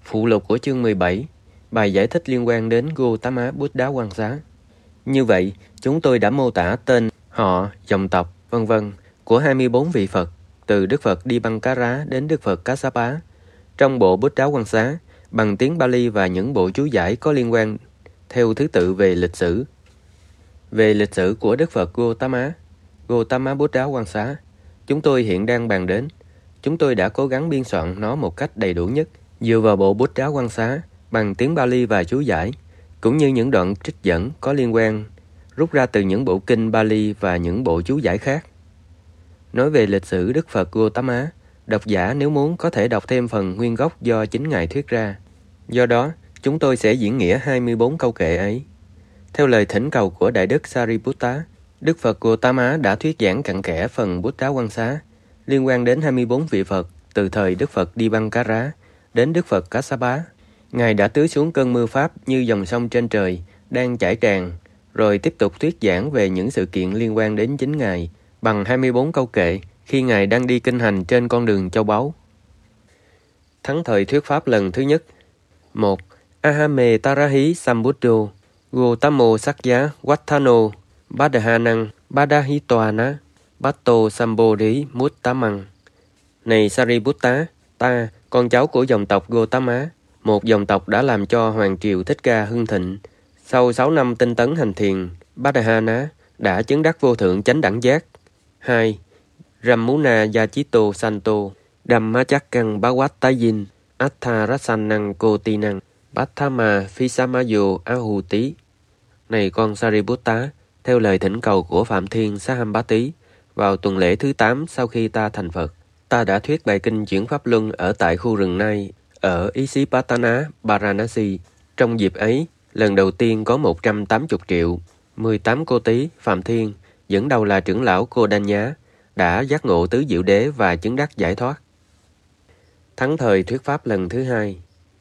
Phụ lục của chương 17, bài giải thích liên quan đến Gautama Buddha Quan Xá. Như vậy, chúng tôi đã mô tả tên, họ, dòng tộc, v.v. của 24 vị Phật, từ Đức Phật Dipankara đến Đức Phật Kassapa, trong bộ Buddha Quan Xá, bằng tiếng Pali và những bộ chú giải có liên quan theo thứ tự về lịch sử. Về lịch sử của Đức Phật Gautama Buddha Quan Xá, chúng tôi hiện đang bàn đến. Chúng tôi đã cố gắng biên soạn nó một cách đầy đủ nhất, dựa vào bộ Buddha Quan Xá bằng tiếng Pali và chú giải, cũng như những đoạn trích dẫn có liên quan rút ra từ những bộ kinh Pali và những bộ chú giải khác. Nói về lịch sử Đức Phật Gautama, độc giả nếu muốn có thể đọc thêm phần nguyên gốc do chính Ngài thuyết ra. Do đó, chúng tôi sẽ diễn nghĩa 24 câu kệ ấy. Theo lời thỉnh cầu của Đại Đức Sariputta, Đức Phật Gautama đã thuyết giảng cặn kẽ phần Buddha Quan Xá liên quan đến 24 vị Phật từ thời Đức Phật Dipankara đến Đức Phật Kassapa. Ngài đã tưới xuống cơn mưa Pháp như dòng sông trên trời đang chảy tràn, rồi tiếp tục thuyết giảng về những sự kiện liên quan đến chính Ngài bằng 24 câu kệ khi Ngài đang đi kinh hành trên con đường châu báu. Thắng thời thuyết pháp lần thứ nhất. 1. Ahame Tarahi Sambuddho Gautamo Sakya Wattano Badahanang Badahitoana Batto Sambodhi Muttamang. Này Sariputta, ta, con cháu của dòng tộc Gautama, một dòng tộc đã làm cho Hoàng triều Thích Ca hưng thịnh. Sau 6 năm tinh tấn hành thiền, Badahana đã chứng đắc vô thượng chánh đẳng giác. 2. Ramuna Yachito Santo Dhammachakkan Bhavattayin Attharasanang Kotinang Patthama Phisamayo Ahuti. Này con Sariputta, theo lời thỉnh cầu của Phạm Thiên Sahampati, vào tuần lễ thứ 8 sau khi ta thành Phật, ta đã thuyết bài kinh chuyển Pháp Luân ở tại khu rừng Nai ở Isipatana, Varanasi. Trong dịp ấy, lần đầu tiên có 180 triệu, 18 cô tí, Phạm Thiên, dẫn đầu là trưởng lão Cô Đanh Nhá, đã giác ngộ tứ diệu đế và chứng đắc giải thoát. Thắng thời thuyết pháp lần thứ 2.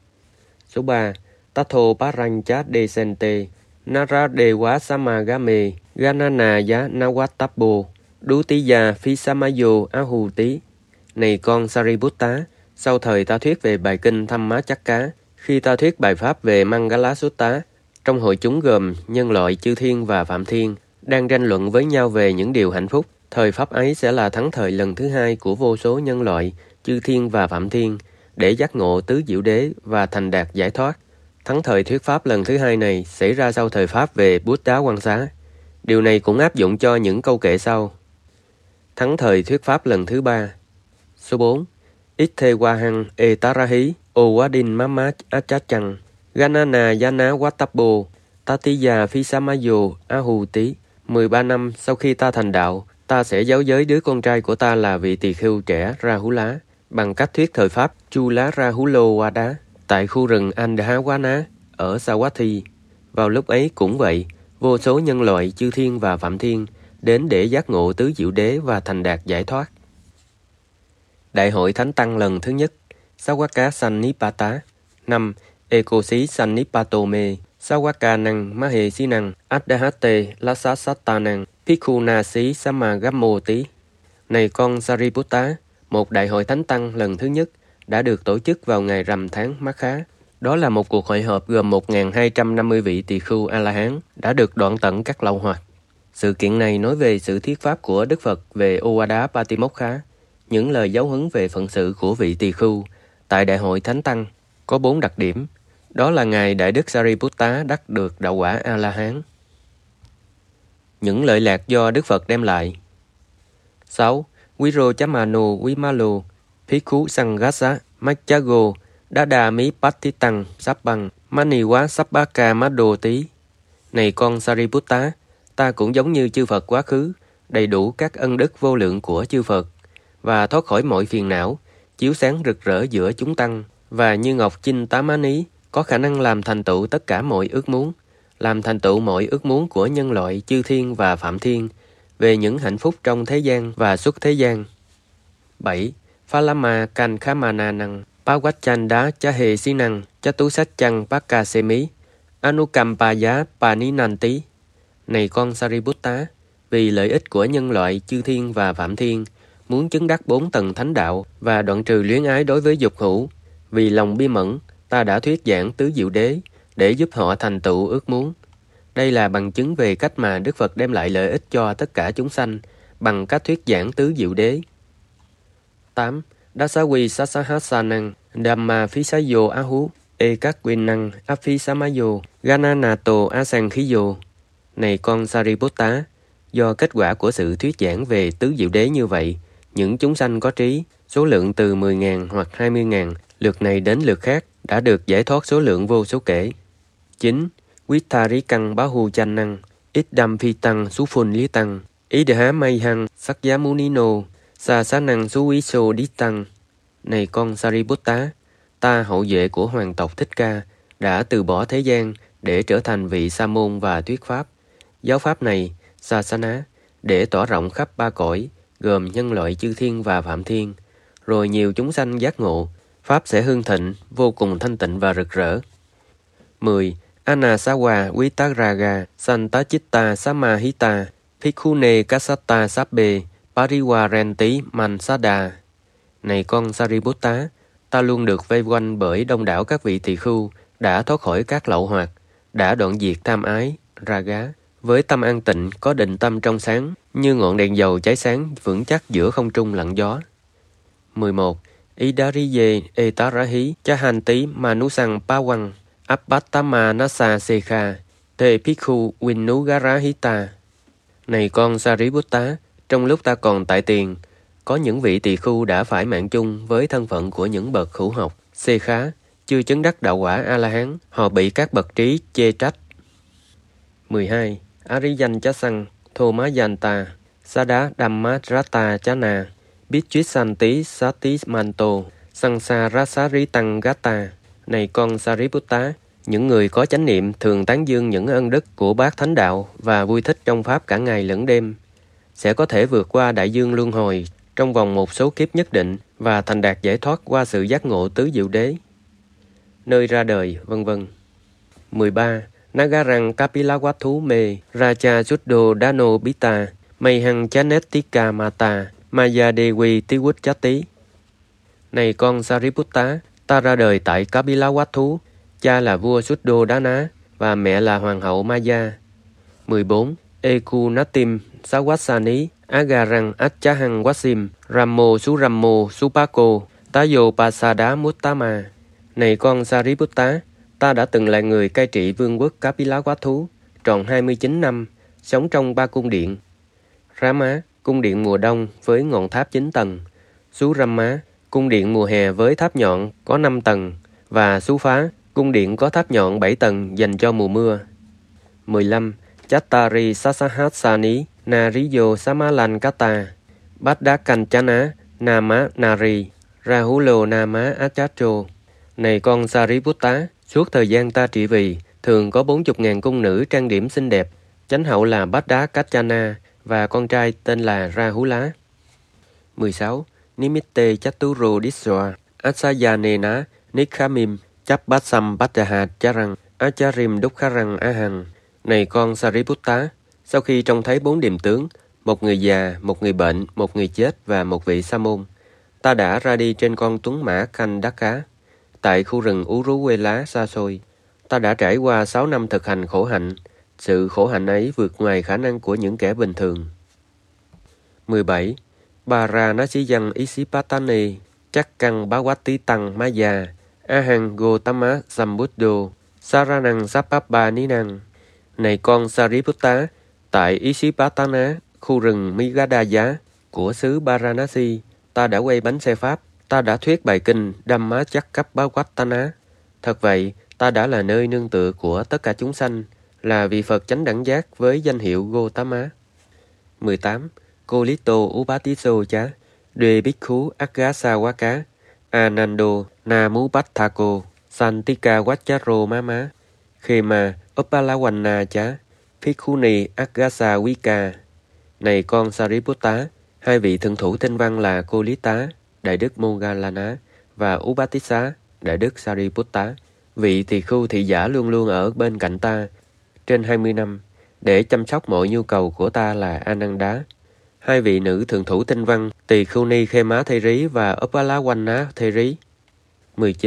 Số 3. Tatho Parancha Desente Naradewa Samagame Gananaya Nawattabbo Dutiya Phisamayo Ahuti. Này con Sariputta, sau thời ta thuyết về bài kinh Dhammachakka, khi ta thuyết bài pháp về Mangala Sutta, trong hội chúng gồm nhân loại chư thiên và Phạm Thiên đang tranh luận với nhau về những điều hạnh phúc. Thời pháp ấy sẽ là thắng thời lần thứ 2 của vô số nhân loại, chư thiên và Phạm Thiên để giác ngộ tứ diệu đế và thành đạt giải thoát. Thắng thời thuyết pháp lần thứ 2 này xảy ra sau thời pháp về Buddha Quan Xá. Điều này cũng áp dụng cho những câu kệ sau. Thắng thời thuyết pháp lần thứ 3. Số 4. Itthe Wahang Etarahi Owadin Mamach Achachang Ganana Yana Wattabbo Tatiya Phisamayo Ahuti. 13 năm sau khi ta thành đạo, ta sẽ giáo giới đứa con trai của ta là vị tỳ khưu trẻ Rahula bằng cách thuyết thời pháp Chula Rahulo Wada tại khu rừng Andhawana ở Sawathi. Vào lúc ấy cũng vậy, vô số nhân loại chư thiên và Phạm Thiên đến để giác ngộ tứ diệu đế và thành đạt giải thoát. Đại hội Thánh Tăng lần thứ nhất. Sawaka Sannipata. 5. Ekosi Sannipatome Sawaka Năng Mahe Sinang Adahate Lasasattanang Pikhunasi Samagamoti. Này con Sariputta, một đại hội Thánh Tăng lần thứ nhất đã được tổ chức vào ngày rằm tháng Mát Khá. Đó là một cuộc hội họp gồm 1.250 vị tỳ khưu A-la-hán đã được đoạn tận các lậu hoặc. Sự kiện này nói về sự thuyết pháp của Đức Phật về Owada Patimokkha, những lời giáo huấn về phận sự của vị tỳ khưu tại đại hội Thánh Tăng có 4 đặc điểm. Đó là Ngài Đại Đức Sariputta đắc được đạo quả A-la-hán. Những lợi lạc do Đức Phật đem lại. 6. Virochamano Vimalo Phikku Sanghasa Machago Dadami Patitang Sappang Maniwa Sappaka Madoti. Này con Sariputta, ta cũng giống như chư Phật quá khứ, đầy đủ các ân đức vô lượng của chư Phật và thoát khỏi mọi phiền não, chiếu sáng rực rỡ giữa chúng tăng, và như ngọc chinh tám á ní, có khả năng làm thành tựu tất cả mọi ước muốn, làm thành tựu mọi ước muốn của nhân loại chư thiên và Phạm Thiên về những hạnh phúc trong thế gian và xuất thế gian. 7. Phalama Kankhamananang Pawachanda Chahe Sinang Chatusachang Pakasemi Anukampaya Paninanti. Này con Sariputta, vì lợi ích của nhân loại chư thiên và Phạm Thiên, muốn chứng đắc 4 tầng thánh đạo và đoạn trừ luyến ái đối với dục hữu, vì lòng bi mẫn, ta đã thuyết giảng tứ diệu đế để giúp họ thành tựu ước muốn. Đây là bằng chứng về cách mà Đức Phật đem lại lợi ích cho tất cả chúng sanh bằng cách thuyết giảng tứ diệu đế. 8. Dasawi Sasahasanang Dhamma Phisayo Ahu Ekakwinang Aphisamayo Gananato Asankhiyo. Này con Sariputta, do kết quả của sự thuyết giảng về tứ diệu đế như vậy, những chúng sanh có trí, số lượng từ 10.000 hoặc 20.000, lượt này đến lượt khác, đã được giải thoát số lượng vô số kể. 9. Vittarikang Bahu Channang Idam Phitang Sufun Litang Idha Mayhang Sakyamunino Sasanang Suviso Ditang. Này con Sariputta, ta hậu vệ của hoàng tộc Thích Ca đã từ bỏ thế gian để trở thành vị sa môn và thuyết pháp. Giáo pháp này, Sasana, để tỏa rộng khắp ba cõi, gồm nhân loại chư thiên và phạm thiên, rồi nhiều chúng sanh giác ngộ, pháp sẽ hưng thịnh, vô cùng thanh tịnh và rực rỡ. 10. Anasawa Vitaraga Santachitta Samahita Phikkhune Kasatta Sabbe Pariwarenti Mansada. Này con Sariputta, ta luôn được vây quanh bởi đông đảo các vị tỳ khưu đã thoát khỏi các lậu hoặc, đã đoạn diệt tham ái, raga, với tâm an tịnh, có định tâm trong sáng, như ngọn đèn dầu cháy sáng vững chắc giữa không trung lặng gió. 11. Idariye Etarahi Chahanti Manusang Pawang Abbatama Nasa Sekha Te Pikhu Winnugarahita. Này con Sariputta, trong lúc ta còn tại tiền, có những vị tỳ khưu đã phải mạng chung với thân phận của những bậc hữu học, Sekha, chưa chứng đắc đạo quả A-la-hán, họ bị các bậc trí chê trách. 12. Ariyan Chasang Thomayanta Sada Dhammarata Chana Bichwisanti Satimanto Sangsarasaritang Gata. Này con Sariputta, những người có chánh niệm thường tán dương những ân đức của bác thánh đạo và vui thích trong pháp cả ngày lẫn đêm, sẽ có thể vượt qua đại dương luân hồi trong vòng một số kiếp nhất định và thành đạt giải thoát qua sự giác ngộ tứ diệu đế, nơi ra đời, vân vân. 13. Nagarang Kapilawathu Me Raja Suddho Dano Bita Mayhang Chanetika Mata Maya Dewi Tiwuchati. Này con Sariputta, ta ra đời tại Kapilawathu, cha là vua Suddho Dana và mẹ là hoàng hậu Maya. 14. Ekunatim Sawasani Agarang Achahang Wasim Ramo Surammo Supako Tayo Pasada Muttama. Này con Sariputta, ta đã từng là người cai trị vương quốc Kapilawathu tròn 29 năm, sống trong 3 cung điện. Rama, cung điện mùa đông với ngọn tháp 9 tầng. Surama, cung điện mùa hè với tháp nhọn có 5 tầng. Và Sufa, cung điện có tháp nhọn 7 tầng dành cho mùa mưa. 15. Chattari Sasahasani Nariyo Samalankata Bhaddakancana Nama Nari Rahulo Nama Achacho. Này con Sariputta, suốt thời gian ta trị vì, thường có 40.000 cung nữ trang điểm xinh đẹp. Chánh hậu là Bhaddakancana và con trai tên là Rahula. 16. Nimitte Chatturo Diswa Asayanena Nikhamim Chappasam Bhattahat Charang Acharim Dukharang Ahang. Này con Sariputta, sau khi trông thấy 4 điềm tướng, một người già, một người bệnh, một người chết và một vị sa môn, ta đã ra đi trên con tuấn mã Khandaka. Tại khu rừng Uruwela xa xôi, ta đã trải qua 6 năm thực hành khổ hạnh. Sự khổ hạnh ấy vượt ngoài khả năng của những kẻ bình thường. 17. Varanasiyang Isipatane Chakkang Bhawati Tăng Maya Ahang Gotama Sambuddho Saranang Sappabaninang. Này con Sariputta, tại Isipatana, khu rừng Migadaya của xứ Varanasi, ta đã quay bánh xe Pháp. Ta đã thuyết bài kinh Dhammachakkappawattana. Thật vậy, ta đã là nơi nương tựa của tất cả chúng sanh, là vị Phật chánh đẳng giác với danh hiệu Gotama. 18. Kolito Upatiso Cha Dwe Bhikkhu Aggasawaka Anando Namupathako Santika Vacharo Mama Khema Uppalawanna Cha Phikkhuni Aggasawika. Này con Sariputta, 2 vị thượng thủ tinh văn là Kolita, Đại đức Moggallana và Upatissa, Đại đức Sariputta, vị tỳ khưu thị giả luôn luôn ở bên cạnh ta trên 20 năm để chăm sóc mọi nhu cầu của ta là Ananda. 2 vị nữ thượng thủ tinh văn Tỳ Khưu Ni Khema Thê Rí và Uppalawanna Thê Rí. 19.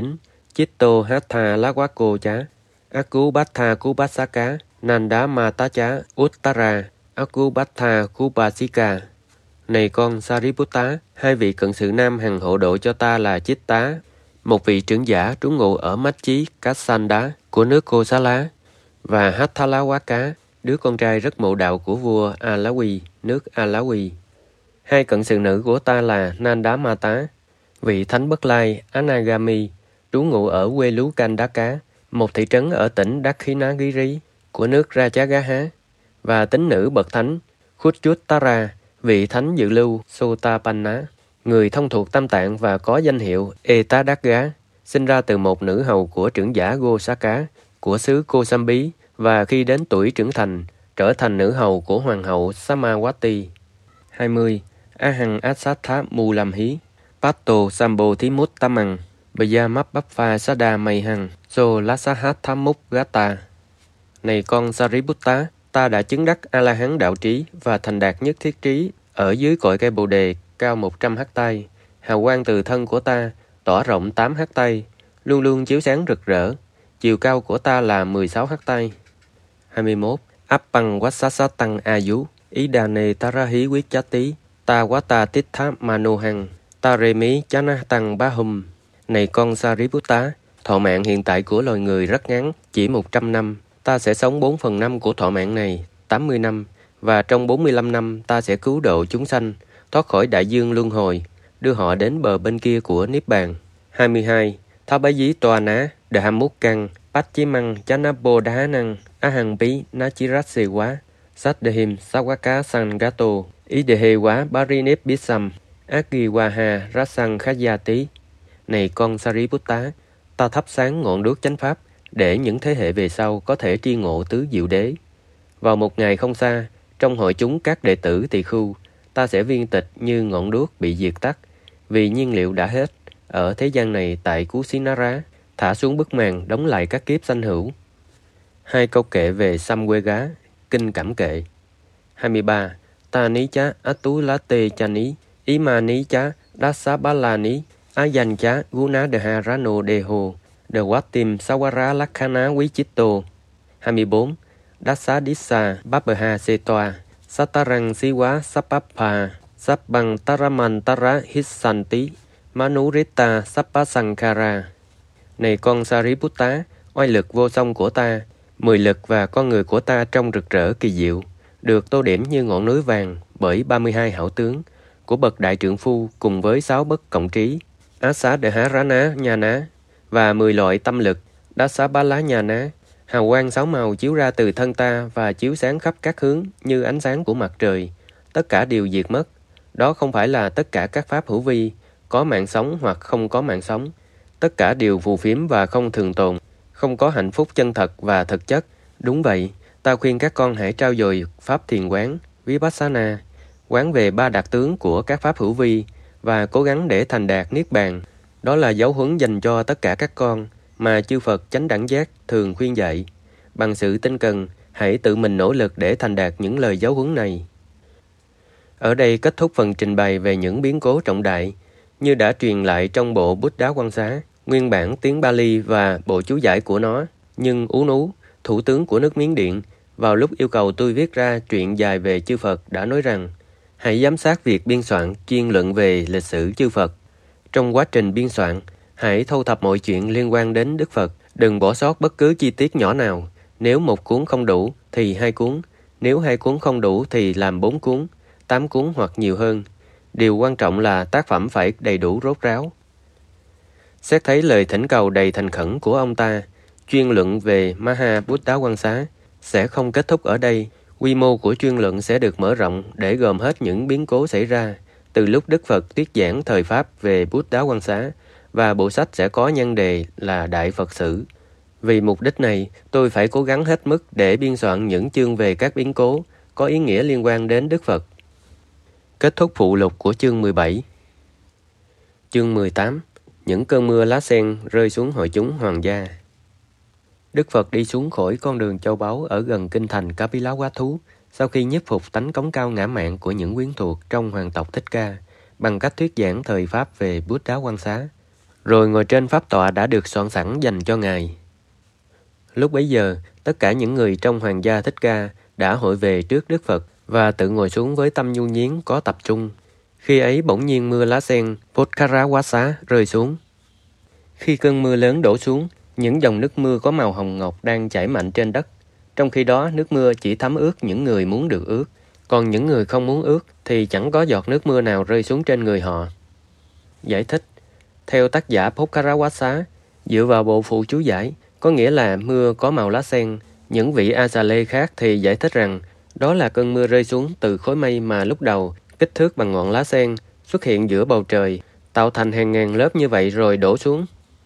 Chitto Hatha Lawako Chá, Akubhatha Kubhasaka, Nanda Mata Chá, Uttara, Akubhatha Kubhasika. Này con Sariputta, hai vị cận sự nam hằng hộ độ cho ta là Chitta, một vị trưởng giả trú ngụ ở Machchi Kassanda của nước Kosala, và Hathalawaka, đứa con trai rất mộ đạo của vua Alawi, nước Alawi. Hai cận sự nữ của ta là Nandamata, vị thánh Bất Lai Anagami, trú ngụ ở quê lú Kandaka, một thị trấn ở tỉnh Dakshinagiri của nước Rajagaha, và tín nữ bậc thánh Khuchuttara, vị thánh dự lưu Sotapanna, người thông thuộc Tam Tạng và có danh hiệu Etadagga, sinh ra từ một nữ hầu của trưởng giả Gosaka của xứ Kosambi, và khi đến tuổi trưởng thành, trở thành nữ hầu của hoàng hậu Samawati. 20. Ahang Asatha Mulamhi, Patto Sambo Thimut Tamang, Bayamap Bappa Sada Mayhang, So Lasahat Thamuk Gata. Này con Sariputta, ta đã chứng đắc A-la-hán đạo trí và thành đạt nhất thiết trí ở dưới cội cây bồ đề cao 100 hectare. Hào quang từ thân của ta tỏa rộng 8 hectare, luôn luôn chiếu sáng rực rỡ. Chiều cao của ta là 16 hectare. 21. Appang Vassasatang Ayu, Idane Tarahi Vichati, Ta Wata Titha Manohang, Taremi Chanatang Bahum. Này con Sariputta, thọ mạng hiện tại của loài người rất ngắn, chỉ 100 năm. Ta sẽ sống 4/5 của thọ mạng này, 80 năm, và trong 45 năm ta sẽ cứu độ chúng sanh, thoát khỏi đại dương luân hồi, đưa họ đến bờ bên kia của Niết Bàn. 22. Thá bá dí toa ná, đà múc căng, bách chí măng, chá bồ đá năng, á hằng bí, ná chí rát xê quá, sát đề hìm, sát quá cá sang gato, ý đề hê quá, bá ri nếp biết xăm, ác ghi hoa hà, rát sang khá gia tí. Này con Sariputta, ta thắp sáng ngọn đuốc chánh pháp, để những thế hệ về sau có thể tri ngộ tứ diệu đế. Vào một ngày không xa, trong hội chúng các đệ tử tỳ khưu, ta sẽ viên tịch như ngọn đuốc bị diệt tắt, vì nhiên liệu đã hết, ở thế gian này tại Kusinara, thả xuống bức màn đóng lại các kiếp sanh hữu. Hai câu kệ về Samvega, kinh cảm kệ. 23. Ta ní chá atulate chani, ima ní chá dasabalani, ayan chá guna deha rano deho, Dewatim Sawara Lakhana Vichitto. 24. Dasadisa Babbaha Setoa, Satarang Siwa Sapappa, Sappang Taramantara Hissanti, Manurita Sappasankara. Này con Sariputta, oai lực vô song của ta, 10 lực và con người của ta trong rực rỡ kỳ diệu, được tô điểm như ngọn núi vàng bởi 32 hảo tướng của bậc đại trượng phu cùng với 6 bất cộng trí, Asa Deharana Nhana, và 10 loại tâm lực, Dasabala Nhana. Hào quang 6 màu chiếu ra từ thân ta và chiếu sáng khắp các hướng như ánh sáng của mặt trời. Tất cả đều diệt mất. Đó không phải là tất cả các pháp hữu vi, có mạng sống hoặc không có mạng sống. Tất cả đều phù phiếm và không thường tồn, không có hạnh phúc chân thật và thực chất. Đúng vậy, ta khuyên các con hãy trau dồi pháp thiền quán, Vipassana, quán về 3 đặc tướng của các pháp hữu vi và cố gắng để thành đạt Niết Bàn. Đó là giáo huấn dành cho tất cả các con mà chư Phật Chánh Đẳng Giác thường khuyên dạy. Bằng sự tinh cần, hãy tự mình nỗ lực để thành đạt những lời giáo huấn này. Ở đây kết thúc phần trình bày về những biến cố trọng đại, như đã truyền lại trong bộ Bút Đá Quan Xá, nguyên bản tiếng Bali và bộ chú giải của nó. Nhưng Ú Nú, thủ tướng của nước Miến Điện, vào lúc yêu cầu tôi viết ra truyện dài về chư Phật đã nói rằng, hãy giám sát việc biên soạn chuyên luận về lịch sử chư Phật. Trong quá trình biên soạn, hãy thu thập mọi chuyện liên quan đến Đức Phật, đừng bỏ sót bất cứ chi tiết nhỏ nào. Nếu một cuốn không đủ thì 2 cuốn, nếu 2 cuốn không đủ thì làm 4 cuốn, 8 cuốn hoặc nhiều hơn. Điều quan trọng là tác phẩm phải đầy đủ rốt ráo. Xét thấy lời thỉnh cầu đầy thành khẩn của ông ta, chuyên luận về Maha Buddha Quan Xá sẽ không kết thúc ở đây. Quy mô của chuyên luận sẽ được mở rộng để gồm hết những biến cố xảy ra từ lúc Đức Phật thuyết giảng thời Pháp về Buddha Quan Xá, và bộ sách sẽ có nhân đề là Đại Phật Sử. Vì mục đích này, tôi phải cố gắng hết mức để biên soạn những chương về các biến cố có ý nghĩa liên quan đến Đức Phật. Kết thúc phụ lục của chương 17. Chương 18. Những cơn mưa lá sen rơi xuống hội chúng hoàng gia. Đức Phật đi xuống khỏi con đường châu báu ở gần kinh thành Kapilavatthu sau khi nhiếp phục tánh cống cao ngã mạn của những quyến thuộc trong hoàng tộc Thích Ca bằng cách thuyết giảng thời Pháp về Buddha Quan Xá. rồi ngồi trên pháp tọa đã được soạn sẵn dành cho Ngài. Lúc bấy giờ, tất cả những người trong hoàng gia Thích Ca đã hội về trước Đức Phật và tự ngồi xuống với tâm nhu nhiến có tập trung. Khi ấy bỗng nhiên mưa lá sen Podkarawasa rơi xuống. Khi cơn mưa lớn đổ xuống, những dòng nước mưa có màu hồng ngọc đang chảy mạnh trên đất. Trong khi đó, nước mưa chỉ thấm ướt những người muốn được ướt, còn những người không muốn ướt thì chẳng có giọt nước mưa nào rơi xuống trên người họ. Giải thích: theo tác giả Podkarawasa, dựa vào bộ phụ chú giải, có nghĩa là mưa có màu lá sen. Những vị A-sa-lê khác thì giải thích rằng đó là cơn mưa rơi xuống từ khối mây mà lúc đầu kích thước bằng ngọn lá sen xuất hiện giữa bầu trời, tạo thành hàng ngàn lớp như vậy rồi đổ xuống.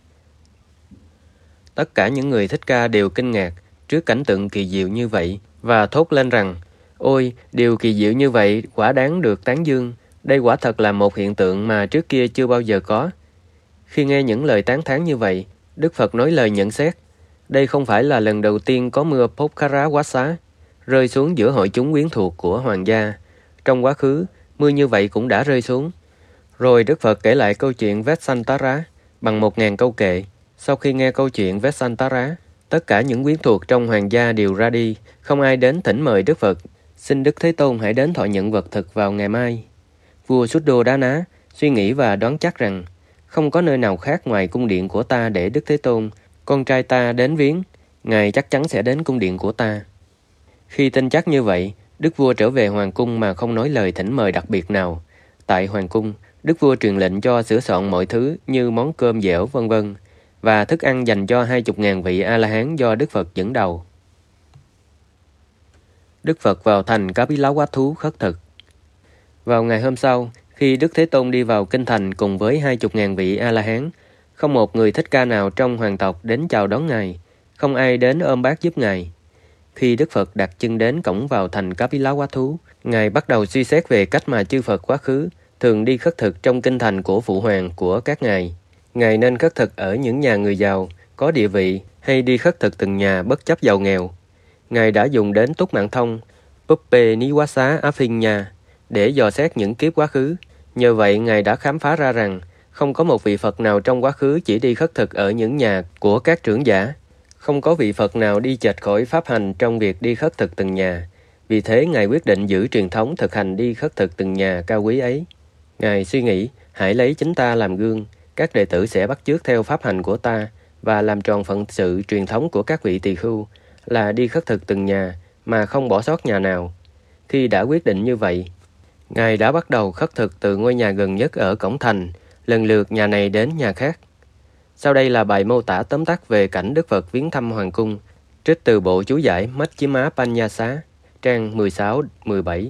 Tất cả những người Thích Ca đều kinh ngạc trước cảnh tượng kỳ diệu như vậy và thốt lên rằng: ôi, điều kỳ diệu như vậy quả đáng được tán dương. Đây quả thật là một hiện tượng mà trước kia chưa bao giờ có. Khi nghe những lời tán thán như vậy, Đức Phật nói lời nhận xét: đây không phải là lần đầu tiên có mưa Podkarawasa rơi xuống giữa hội chúng quyến thuộc của hoàng gia. Trong quá khứ, mưa như vậy cũng đã rơi xuống. Rồi Đức Phật kể lại câu chuyện Vessantara bằng 1000 câu kệ. Sau khi nghe câu chuyện Vessantara, tất cả những quyến thuộc trong hoàng gia đều ra đi, không ai đến thỉnh mời Đức Phật: xin Đức Thế Tôn hãy đến thọ nhận vật thực vào ngày mai. Vua Suddhodana suy nghĩ và đoán chắc rằng không có nơi nào khác ngoài cung điện của ta để Đức Thế Tôn, con trai ta, đến viếng. Ngài chắc chắn sẽ đến cung điện của ta. Khi tin chắc như vậy, Đức vua trở về hoàng cung mà không nói lời thỉnh mời đặc biệt nào. Tại hoàng cung, Đức vua truyền lệnh cho sửa soạn mọi thứ như món cơm dẻo vân vân và thức ăn dành cho 20.000 vị A-la-hán do Đức Phật dẫn đầu. Đức Phật vào thành Kapilavatthu khất thực. Vào ngày hôm sau, khi Đức Thế Tôn đi vào kinh thành cùng với 20.000 vị A-la-hán, không một người Thích Ca nào trong hoàng tộc đến chào đón Ngài, không ai đến ôm bát giúp Ngài. Khi Đức Phật đặt chân đến cổng vào thành Kapilavatthu, Ngài bắt đầu suy xét về cách mà chư Phật quá khứ thường đi khất thực trong kinh thành của phụ hoàng của các ngài. Ngài nên khất thực ở những nhà người giàu, có địa vị, hay đi khất thực từng nhà bất chấp giàu nghèo. Ngài đã dùng đến Túc Mạng Thông, Puppe Niwasa Afinya để dò xét những kiếp quá khứ. Nhờ vậy, Ngài đã khám phá ra rằng không có một vị Phật nào trong quá khứ chỉ đi khất thực ở những nhà của các trưởng giả. Không có vị Phật nào đi chệch khỏi pháp hành trong việc đi khất thực từng nhà. Vì thế, Ngài quyết định giữ truyền thống thực hành đi khất thực từng nhà cao quý ấy. Ngài suy nghĩ, hãy lấy chính ta làm gương, các đệ tử sẽ bắt chước theo pháp hành của ta và làm tròn phận sự truyền thống của các vị tỳ khưu là đi khất thực từng nhà mà không bỏ sót nhà nào. Khi đã quyết định như vậy, Ngài đã bắt đầu khất thực từ ngôi nhà gần nhất ở cổng thành, lần lượt nhà này đến nhà khác. Sau đây là bài mô tả tóm tắt về cảnh Đức Phật viếng thăm hoàng cung, trích từ bộ chú giải Majjhima Panyasa, trang 16-17.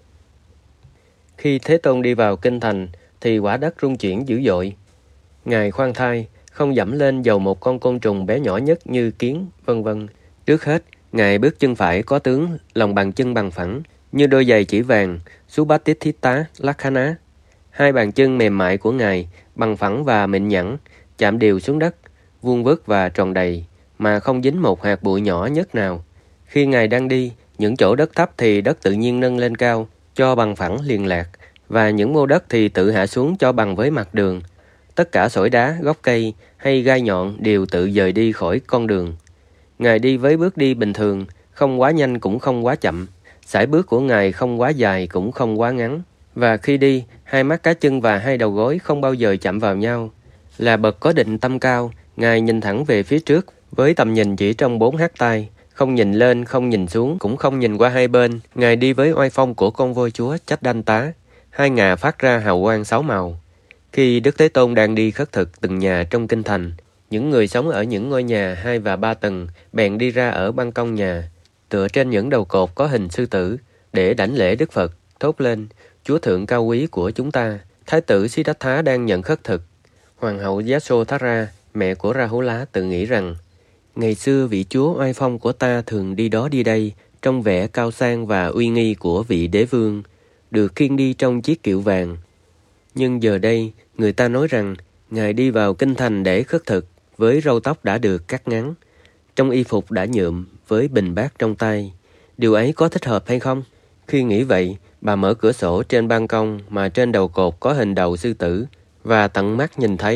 Khi Thế Tôn đi vào kinh thành, thì quả đất rung chuyển dữ dội. Ngài khoan thai, không dẫm lên dầu một con côn trùng bé nhỏ nhất như kiến, vân vân. Trước hết, Ngài bước chân phải có tướng, lòng bàn chân bằng phẳng, như đôi giày chỉ vàng, Subhatithita Lakhana. Hai bàn chân mềm mại của Ngài, bằng phẳng và mịn nhẵn, chạm đều xuống đất, vuông vức và tròn đầy, mà không dính một hạt bụi nhỏ nhất nào. Khi Ngài đang đi, những chỗ đất thấp thì đất tự nhiên nâng lên cao, cho bằng phẳng liền lạc, và những mô đất thì tự hạ xuống cho bằng với mặt đường. Tất cả sỏi đá, gốc cây hay gai nhọn đều tự dời đi khỏi con đường. Ngài đi với bước đi bình thường, không quá nhanh cũng không quá chậm. Sải bước của Ngài không quá dài cũng không quá ngắn. Và khi đi, hai mắt cá chân và hai đầu gối không bao giờ chạm vào nhau. Là bậc có định tâm cao, Ngài nhìn thẳng về phía trước với tầm nhìn chỉ trong 4 hắt tai, không nhìn lên, không nhìn xuống, cũng không nhìn qua hai bên. Ngài đi với oai phong của con voi chúa Chách-đanh-tá, hai ngà phát ra hào quang 6 màu. Khi Đức Thế Tôn đang đi khất thực từng nhà trong kinh thành, những người sống ở những ngôi nhà 2 và 3 tầng bèn đi ra ở ban công nhà, tựa trên những đầu cột có hình sư tử, để đảnh lễ Đức Phật, thốt lên: Chúa thượng cao quý của chúng ta, Thái tử Siddhartha đang nhận khất thực. Hoàng hậu Yasodhara, mẹ của Rahula, tự nghĩ rằng ngày xưa vị chúa oai phong của ta thường đi đó đi đây, trong vẻ cao sang và uy nghi của vị đế vương, được khiêng đi trong chiếc kiệu vàng. Nhưng giờ đây, người ta nói rằng Ngài đi vào kinh thành để khất thực, với râu tóc đã được cắt ngắn, trong y phục đã nhuộm, với bình bát trong tay. Điều ấy có thích hợp hay không? Khi nghĩ vậy, bà mở cửa sổ trên ban công mà trên đầu cột có hình đầu sư tử, và tận mắt nhìn thấy.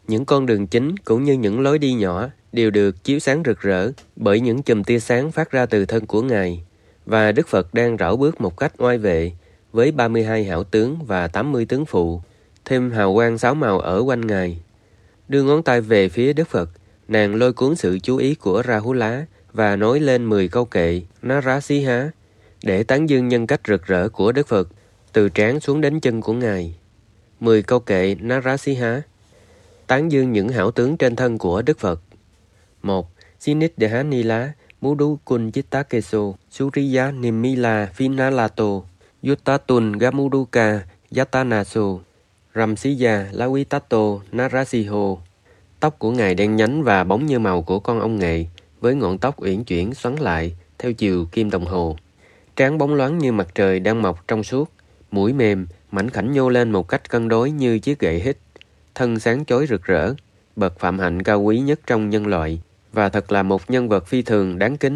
Những con đường chính cũng như những lối đi nhỏ đều được chiếu sáng rực rỡ bởi những chùm tia sáng phát ra từ thân của Ngài. Và Đức Phật đang rảo bước một cách oai vệ với 32 hảo tướng và 80 tướng phụ, thêm hào quang 6 màu ở quanh Ngài. Đưa ngón tay về phía Đức Phật, nàng lôi cuốn sự chú ý của Rahula và nói lên 10 câu kệ Narasiha để tán dương nhân cách rực rỡ của Đức Phật từ trán xuống đến chân của Ngài. 10 câu kệ Narasiha tán dương những hảo tướng trên thân của Đức Phật. 1. Siniddeha Nila Mudu Kunchitta Keso Suriya Nimila Vinalato Yutatun Gamuduka Yatanaso Ramsiya Lawitato Narasiho. Tóc của Ngài đen nhánh và bóng như màu của con ong nghệ, với ngọn tóc uyển chuyển xoắn lại theo chiều kim đồng hồ. Trán bóng loáng như mặt trời đang mọc trong suốt, mũi mềm, mảnh khảnh nhô lên một cách cân đối như chiếc gậy hít. Thân sáng chói rực rỡ, bậc phạm hạnh cao quý nhất trong nhân loại, và thật là một nhân vật phi thường đáng kính.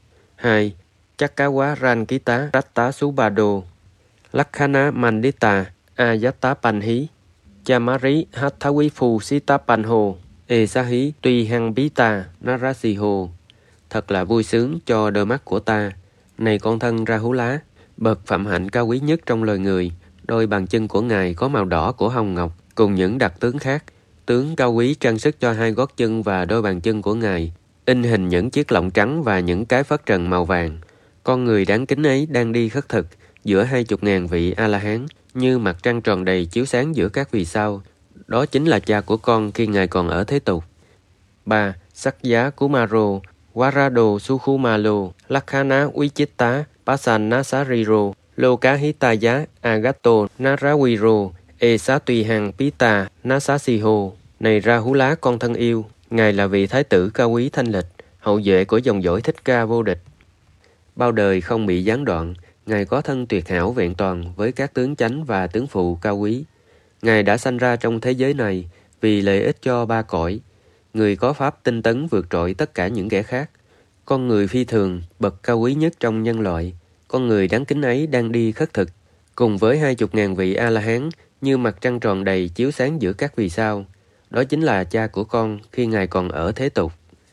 2. Chakawa Rankita Ratta Subado Lakhana Mandita Ayata Panhi Chamari Hathawifu Sita Panho Esahi Tuy Hăng Bita Narasiho. Thật là vui sướng cho đôi mắt của ta, này con thân Rahula, bậc phạm hạnh cao quý nhất trong loài người. Đôi bàn chân của Ngài có màu đỏ của hồng ngọc cùng những đặc tướng khác. Tướng cao quý trang sức cho hai gót chân và đôi bàn chân của Ngài in hình những chiếc lọng trắng và những cái phất trần màu vàng. Con người đáng kính ấy đang đi khất thực giữa 20.000 vị A-la-hán như mặt trăng tròn đầy chiếu sáng giữa các vì sao. Đó chính là cha của con khi Ngài còn ở thế tục. 3. Sắc giá Kumaro Warado Sukhumalo Lakhana Wichitta Pasanasariro Lokahitaya Agato Narawiro Esatuyhang Pita Nasasiho. Này Rahula con thân yêu, Ngài là vị thái tử cao quý thanh lịch, hậu duệ của dòng dõi Thích Ca vô địch. Bao đời không bị gián đoạn, Ngài có thân tuyệt hảo vẹn toàn với các tướng chánh và tướng phụ cao quý. Ngài đã sanh ra trong thế giới này vì lợi ích cho ba cõi. Người có pháp tinh tấn vượt trội tất cả những kẻ khác. Con người phi thường, bậc cao quý nhất trong nhân loại. Con người đáng kính ấy đang đi khất thực cùng với 20.000 vị A-la-hán như mặt trăng tròn đầy chiếu sáng giữa các vì sao. Đó chính là cha của con khi Ngài còn ở thế tục.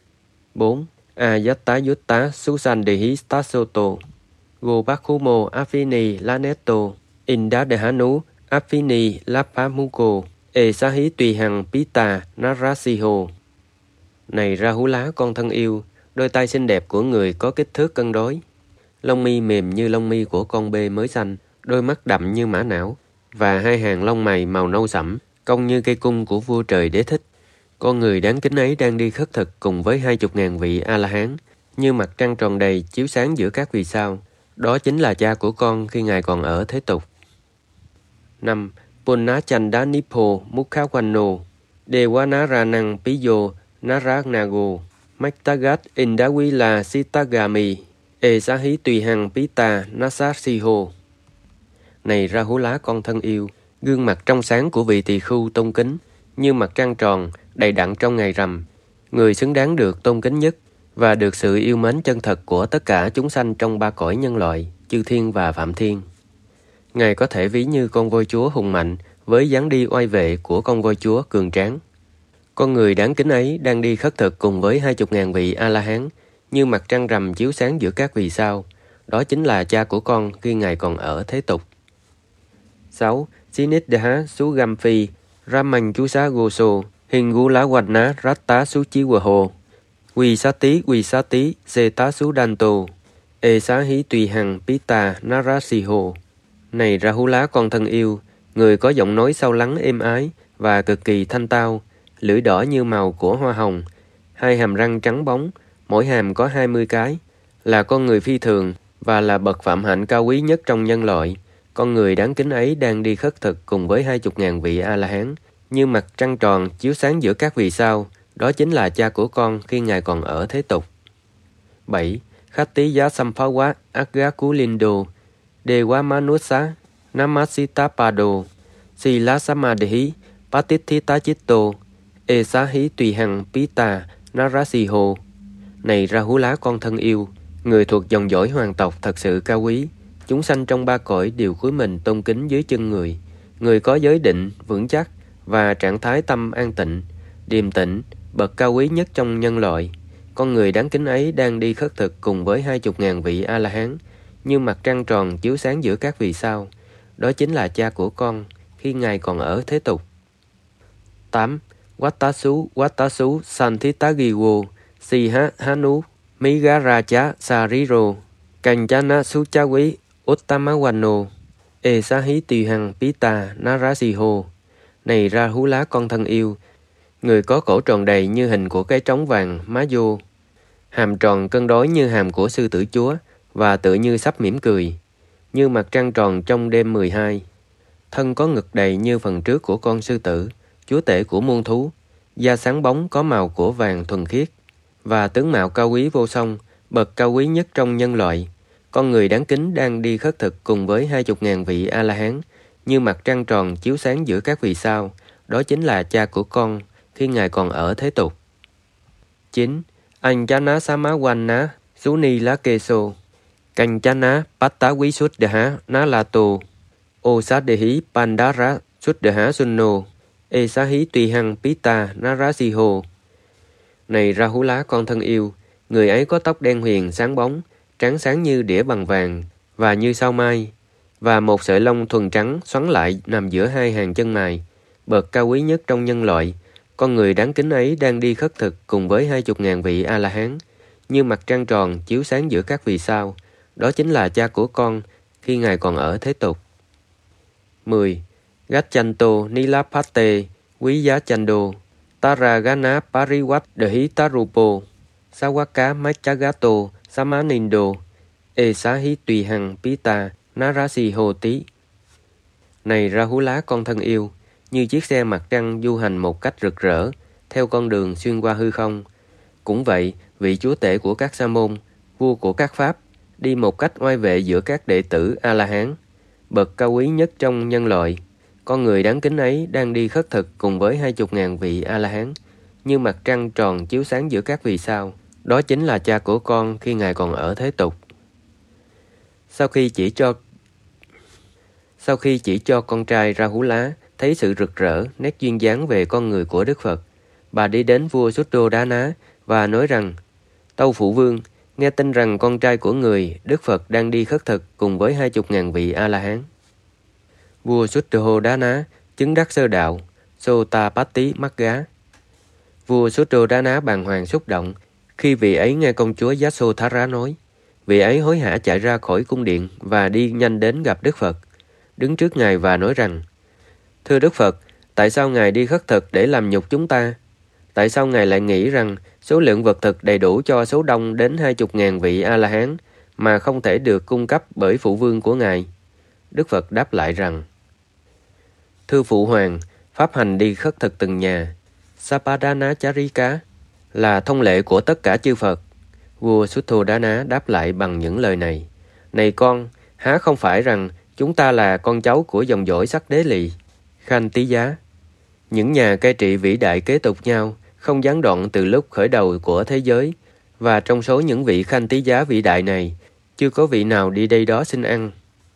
4. Ayatta Yutta Susandehi Tasoto Gobakhumo Affini Laneto Indadehanu Affini Lapamuko Esahi Tùy Hằng Pita Narasiho. Này Rahula con thân yêu, đôi tay xinh đẹp của người có kích thước cân đối. Lông mi mềm như lông mi của con bê mới xanh, đôi mắt đậm như mã não, và hai hàng lông mày màu nâu sẫm, cong như cây cung của vua trời Đế Thích. Con người đáng kính ấy đang đi khất thực cùng với 20.000 vị A-la-hán, như mặt trăng tròn đầy chiếu sáng giữa các vì sao. Đó chính là cha của con khi Ngài còn ở thế tục. 5. Punnachanda Nippo Mukhawanno Dewanaranan Piyo Naranago Maktagat Indawila Sitagami Esahi Tùy Hằng Pita Nasasiho. Này Rahula con thân yêu, gương mặt trong sáng của vị tỳ khưu tôn kính như mặt trăng tròn đầy đặn trong ngày rằm. Người xứng đáng được tôn kính nhất và được sự yêu mến chân thật của tất cả chúng sanh trong ba cõi nhân loại, chư thiên và phạm thiên. Ngài có thể ví như con voi chúa hùng mạnh với dáng đi oai vệ của con voi chúa cường tráng. Con người đáng kính ấy đang đi khất thực cùng với 20.000 vị A-la-hán như mặt trăng rằm chiếu sáng giữa các vì sao. Đó chính là cha của con khi Ngài còn ở thế tục. 6. Siniddeha Sugampi Ramanchusa Goso Hingula Wadna Ratta Suchiwaho Wisati Seta Sudanto Esahi Tùy Hằng Pita Narasiho. Này Rahula con thân yêu, người có giọng nói sâu lắng êm ái và cực kỳ thanh tao, lưỡi đỏ như màu của hoa hồng, hai hàm răng trắng bóng, mỗi hàm có 20 cái, là con người phi thường và là bậc phạm hạnh cao quý nhất trong nhân loại. Con người đáng kính ấy đang đi khất thực cùng với 20.000 vị A-la-hán như mặt trăng tròn chiếu sáng giữa các vì sao. Đó chính là cha của con khi Ngài còn ở thế tục. 7. Khatiya Samphawa Agakulindo Dewa Manusa Namasita Pado Sila Samadhi Patithita Chitto Esahi Tùy Hằng Pita Narasiho. Này Rahula con thân yêu, người thuộc dòng dõi hoàng tộc thật sự cao quý. Chúng sanh trong ba cõi đều cúi mình tôn kính dưới chân người. Người có giới định vững chắc và trạng thái tâm an tịnh. điềm tĩnh, bậc cao quý nhất trong nhân loại. Con người đáng kính ấy đang đi khất thực cùng với 20.000 vị A-la-hán, như mặt trăng tròn chiếu sáng giữa các vì sao. Đó chính là cha của con khi Ngài còn ở thế tục. 8. Watasu Santitagiwo Siha Hanu Migaracha Sariro Kanchana Suchawi Uttamawano Esahi Tihang Pita Narasiho. Này Rahula con thân yêu, người có cổ tròn đầy như hình của cái trống vàng má vô, hàm tròn cân đối như hàm của sư tử chúa và tựa như sắp mỉm cười, như mặt trăng tròn trong đêm 12. Thân có ngực đầy như phần trước của con sư tử, chúa tể của muôn thú, da sáng bóng có màu của vàng thuần khiết, và tướng mạo cao quý vô song, bậc cao quý nhất trong nhân loại. Con người đáng kính đang đi khất thực cùng với 20.000 vị A-la-hán, như mặt trăng tròn chiếu sáng giữa các vì sao. Đó chính là cha của con khi Ngài còn ở thế tục. 9. Anjana Samawanna Suni Lakeso Kanchana Pattawi Suddha Nalato Osadehi Pandara Suddha Sunno Esahi Tihang Pita Narasiho. Này Rahula con thân yêu, người ấy có tóc đen huyền sáng bóng, trắng sáng như đĩa bằng vàng và như sao mai, và một sợi lông thuần trắng xoắn lại nằm giữa hai hàng chân mày. Bậc cao quý nhất trong nhân loại, con người đáng kính ấy đang đi khất thực cùng với 20.000 vị A-la-hán, như mặt trăng tròn chiếu sáng giữa các vì sao. Đó chính là cha của con khi Ngài còn ở thế tục. 10. Gachanto Nilapate Vijachando Taragana Parivat Dehitarupo Sawaka Machagato Samanindo Esahi Tùy Pita Narasihoti. Này Rahula con thân yêu, như chiếc xe mặt trăng du hành một cách rực rỡ theo con đường xuyên qua hư không, cũng vậy vị chúa tể của các sa môn, vua của các pháp, đi một cách oai vệ giữa các đệ tử A-la-hán, bậc cao quý nhất trong nhân loại. Con người đáng kính ấy đang đi khất thực cùng với 20.000 vị A-la-hán, như mặt trăng tròn chiếu sáng giữa các vì sao. Đó chính là cha của con khi Ngài còn ở thế tục. Sau khi chỉ cho con trai Rahula thấy sự rực rỡ, nét duyên dáng về con người của Đức Phật, bà đi đến vua Suddhodana và nói rằng: Tâu Phụ Vương, nghe tin rằng con trai của người, Đức Phật đang đi khất thực cùng với 20.000 vị A-la-hán. Vua Suddhodana chứng đắc sơ đạo, Sotapatti Magga. Vua Suddhodana bàng hoàng xúc động khi vị ấy nghe công chúa Yasodhara nói. Vị ấy hối hả chạy ra khỏi cung điện và đi nhanh đến gặp Đức Phật, đứng trước Ngài và nói rằng: Thưa Đức Phật, tại sao Ngài đi khất thực để làm nhục chúng ta? Tại sao Ngài lại nghĩ rằng số lượng vật thực đầy đủ cho số đông đến 20.000 vị A-la-hán mà không thể được cung cấp bởi phụ vương của Ngài? Đức Phật đáp lại rằng: Thưa Phụ Hoàng, pháp hành đi khất thực từng nhà, Sapadana Charika, là thông lệ của tất cả chư Phật. Vua Suddhodana đáp lại bằng những lời này: Này con, há không phải rằng chúng ta là con cháu của dòng dõi sắc đế lì, Khanh Tí Giá? Những nhà cai trị vĩ đại kế tục nhau, không gián đoạn từ lúc khởi đầu của thế giới, và trong số những vị Khanh Tí Giá vĩ đại này, chưa có vị nào đi đây đó xin ăn.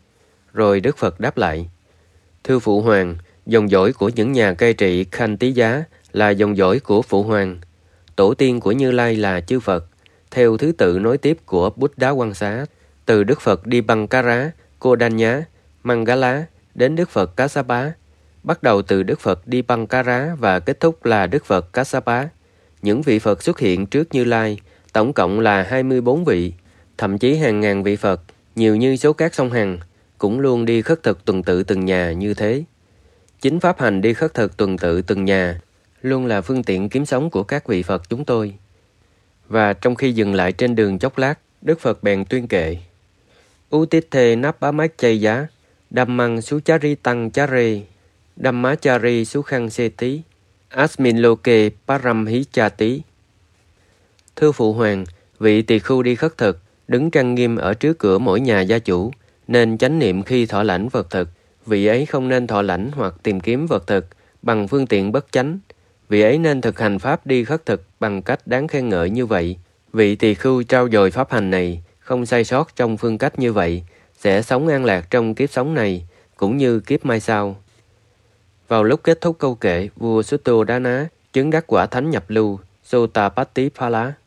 Rồi Đức Phật đáp lại: Thưa Phụ Hoàng, dòng dõi của những nhà cai trị Khanh Tí Giá là dòng dõi của Phụ Hoàng. Tổ tiên của Như Lai là chư Phật, theo thứ tự nối tiếp của Buddha Quang Xá, từ Đức Phật Đi Băng Cá Rá, Cô Đanh Nhá, Mangala đến Đức Phật Kassapa, bắt đầu từ Đức Phật Đi Băng Cá Rá và kết thúc là Đức Phật Kassapa. Những vị Phật xuất hiện trước Như Lai, tổng cộng là 24 vị, thậm chí hàng ngàn vị Phật, nhiều như số cát sông Hằng, cũng luôn đi khất thực tuần tự từng nhà như thế. Chính pháp hành đi khất thực tuần tự từng nhà luôn là phương tiện kiếm sống của các vị Phật chúng tôi. Và trong khi dừng lại trên đường chốc lát, Đức Phật bèn tuyên kệ: Utithe Nappamachaya Dhammang Sucharitang Chare Dhammachari Sukhang Seti Asmin Loke Paramhichati. Thưa Phụ Hoàng, vị tỳ khưu đi khất thực, đứng trang nghiêm ở trước cửa mỗi nhà gia chủ, nên chánh niệm khi thọ lãnh vật thực. Vị ấy không nên thọ lãnh hoặc tìm kiếm vật thực bằng phương tiện bất chánh. Vị ấy nên thực hành pháp đi khất thực bằng cách đáng khen ngợi như vậy. Vị tỳ khưu trau dồi pháp hành này, không sai sót trong phương cách như vậy, sẽ sống an lạc trong kiếp sống này, cũng như kiếp mai sau. Vào lúc kết thúc câu kệ, vua Suddhodana chứng đắc quả thánh nhập lưu Sotapattipala.